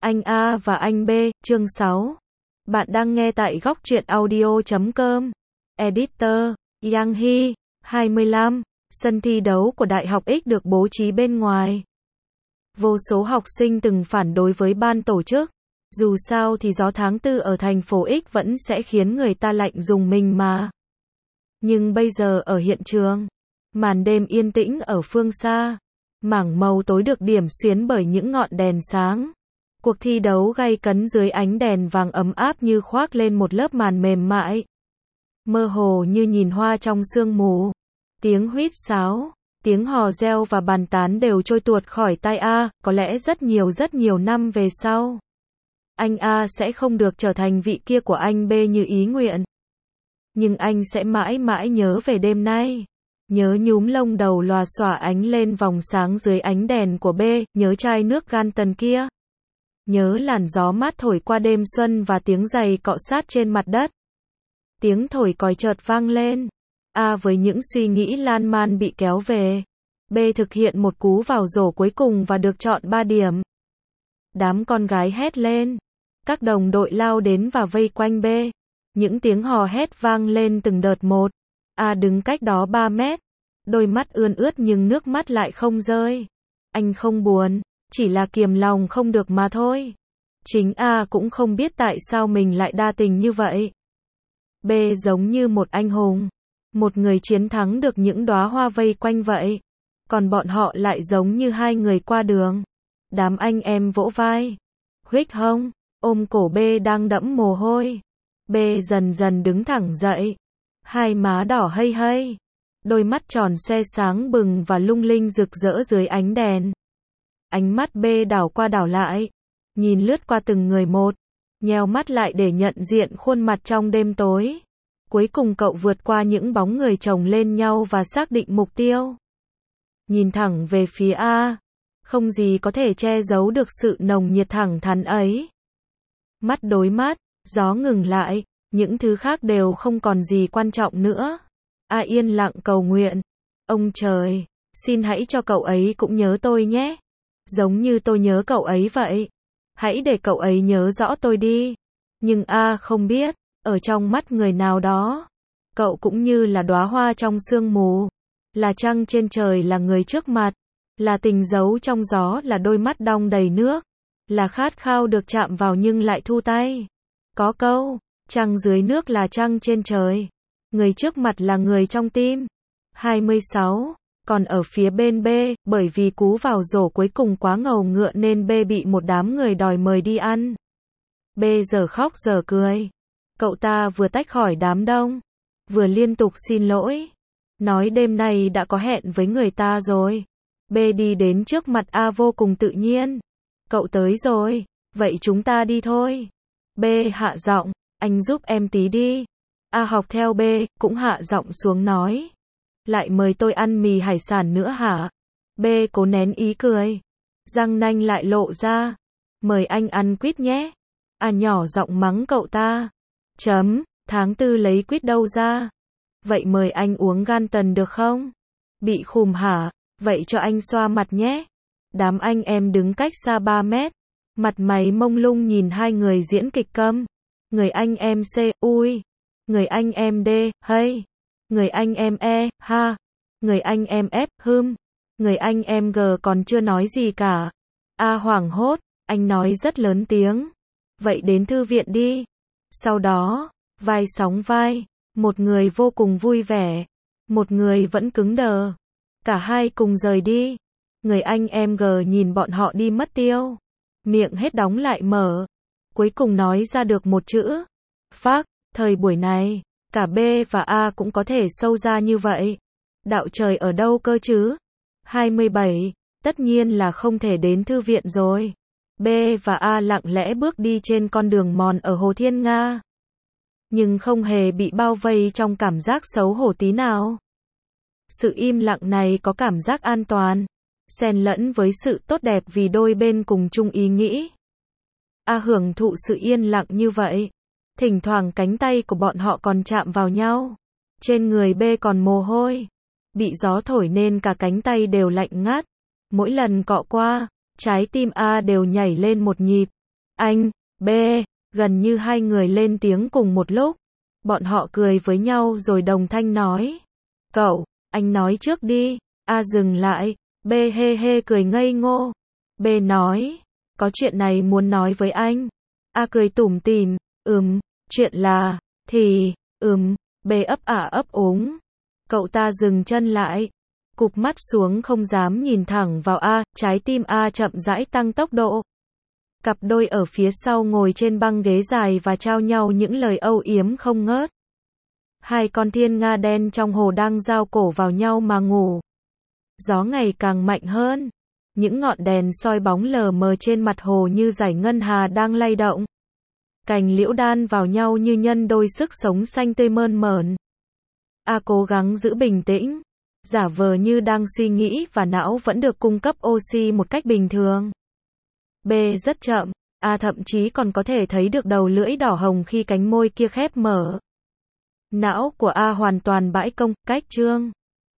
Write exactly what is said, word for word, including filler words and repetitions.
Anh A và anh B, chương sáu. Bạn đang nghe tại góc truyện audio chấm com. Editor, Yang Hy, hai mươi lăm. Sân thi đấu của Đại học X được bố trí bên ngoài. Vô số học sinh từng phản đối với ban tổ chức. Dù sao thì gió tháng tư ở thành phố X vẫn sẽ khiến người ta lạnh rùng mình mà. Nhưng bây giờ ở hiện trường, màn đêm yên tĩnh ở phương xa, mảng màu tối được điểm xuyến bởi những ngọn đèn sáng. Cuộc thi đấu gay cấn dưới ánh đèn vàng ấm áp như khoác lên một lớp màn mềm mại. Mơ hồ như nhìn hoa trong sương mù. Tiếng huýt sáo, tiếng hò reo và bàn tán đều trôi tuột khỏi tai A, có lẽ rất nhiều rất nhiều năm về sau. Anh A sẽ không được trở thành vị kia của anh B như ý nguyện. Nhưng anh sẽ mãi mãi nhớ về đêm nay. Nhớ nhúm lông đầu lòa xòa ánh lên vòng sáng dưới ánh đèn của B, nhớ chai nước Ganton kia. Nhớ làn gió mát thổi qua đêm xuân và tiếng giày cọ sát trên mặt đất. Tiếng thổi còi chợt vang lên. A với những suy nghĩ lan man bị kéo về. B thực hiện một cú vào rổ cuối cùng và được chọn ba điểm. Đám con gái hét lên. Các đồng đội lao đến và vây quanh B. Những tiếng hò hét vang lên từng đợt một. A đứng cách đó ba mét. Đôi mắt ươn ướt nhưng nước mắt lại không rơi. Anh không buồn, chỉ là kiềm lòng không được mà thôi. Chính A cũng không biết tại sao mình lại đa tình như vậy. B giống như một anh hùng, một người chiến thắng được những đóa hoa vây quanh vậy. Còn bọn họ lại giống như hai người qua đường. Đám anh em vỗ vai, huých hông, ôm cổ B đang đẫm mồ hôi. B dần dần đứng thẳng dậy, hai má đỏ hây hây, đôi mắt tròn xoe sáng bừng và lung linh rực rỡ dưới ánh đèn. Ánh mắt B đảo qua đảo lại, nhìn lướt qua từng người một, nheo mắt lại để nhận diện khuôn mặt trong đêm tối. Cuối cùng cậu vượt qua những bóng người chồng lên nhau và xác định mục tiêu. Nhìn thẳng về phía A, không gì có thể che giấu được sự nồng nhiệt thẳng thắn ấy. Mắt đối mắt, gió ngừng lại, những thứ khác đều không còn gì quan trọng nữa. A yên lặng cầu nguyện. Ông trời, xin hãy cho cậu ấy cũng nhớ tôi nhé. Giống như tôi nhớ cậu ấy vậy. Hãy để cậu ấy nhớ rõ tôi đi. Nhưng A không biết, ở trong mắt người nào đó, cậu cũng như là đóa hoa trong sương mù, là trăng trên trời, là người trước mặt, là tình giấu trong gió, là đôi mắt đong đầy nước, là khát khao được chạm vào nhưng lại thu tay. Có câu, trăng dưới nước là trăng trên trời, người trước mặt là người trong tim. hai mươi sáu. Còn ở phía bên B, bởi vì cú vào rổ cuối cùng quá ngầu ngựa nên B bị một đám người đòi mời đi ăn. B giờ khóc giờ cười. Cậu ta vừa tách khỏi đám đông, vừa liên tục xin lỗi, nói đêm nay đã có hẹn với người ta rồi. B đi đến trước mặt A vô cùng tự nhiên. Cậu tới rồi, vậy chúng ta đi thôi. B hạ giọng, anh giúp em tí đi. A học theo B, cũng hạ giọng xuống nói. Lại mời tôi ăn mì hải sản nữa hả? B cố nén ý cười, răng nanh lại lộ ra. Mời anh ăn quýt nhé. A nhỏ giọng mắng cậu ta. Chấm, tháng tư lấy quýt đâu ra? Vậy mời anh uống Ganton được không? Bị khùm hả? Vậy cho anh xoa mặt nhé. Đám anh em đứng cách xa ba mét, mặt mày mông lung nhìn hai người diễn kịch câm. Người anh em C, ui. Người anh em D, hay. Người anh em E, ha. Người anh em F, hưm. Người anh em G còn chưa nói gì cả. A hoảng hốt, anh nói rất lớn tiếng. Vậy đến thư viện đi. Sau đó, vai sóng vai, một người vô cùng vui vẻ, một người vẫn cứng đờ. Cả hai cùng rời đi. Người anh em G nhìn bọn họ đi mất tiêu, miệng hết đóng lại mở, cuối cùng nói ra được một chữ. Phác. Thời buổi này, cả B và A cũng có thể sâu ra như vậy. Đạo trời ở đâu cơ chứ? hai mươi bảy. Tất nhiên là không thể đến thư viện rồi. B và A lặng lẽ bước đi trên con đường mòn ở Hồ Thiên Nga. Nhưng không hề bị bao vây trong cảm giác xấu hổ tí nào. Sự im lặng này có cảm giác an toàn, xen lẫn với sự tốt đẹp vì đôi bên cùng chung ý nghĩ. A hưởng thụ sự yên lặng như vậy. Thỉnh thoảng cánh tay của bọn họ còn chạm vào nhau. Trên người B còn mồ hôi. Bị gió thổi nên cả cánh tay đều lạnh ngắt. Mỗi lần cọ qua, trái tim A đều nhảy lên một nhịp. Anh, B, gần như hai người lên tiếng cùng một lúc. Bọn họ cười với nhau rồi đồng thanh nói. Cậu, anh nói trước đi. A dừng lại. B hê hê cười ngây ngô. B nói. Có chuyện này muốn nói với anh. A cười tủm tỉm. Ừm, chuyện là, thì, ừm, B ấp ả ấp úng. Cậu ta dừng chân lại. Cụp mắt xuống không dám nhìn thẳng vào A, trái tim A chậm rãi tăng tốc độ. Cặp đôi ở phía sau ngồi trên băng ghế dài và trao nhau những lời âu yếm không ngớt. Hai con thiên nga đen trong hồ đang giao cổ vào nhau mà ngủ. Gió ngày càng mạnh hơn. Những ngọn đèn soi bóng lờ mờ trên mặt hồ như dải ngân hà đang lay động. Cành liễu đan vào nhau như nhân đôi sức sống xanh tươi mơn mởn. A cố gắng giữ bình tĩnh, giả vờ như đang suy nghĩ và não vẫn được cung cấp oxy một cách bình thường. B rất chậm, A thậm chí còn có thể thấy được đầu lưỡi đỏ hồng khi cánh môi kia khép mở. Não của A hoàn toàn bãi công, cách trương.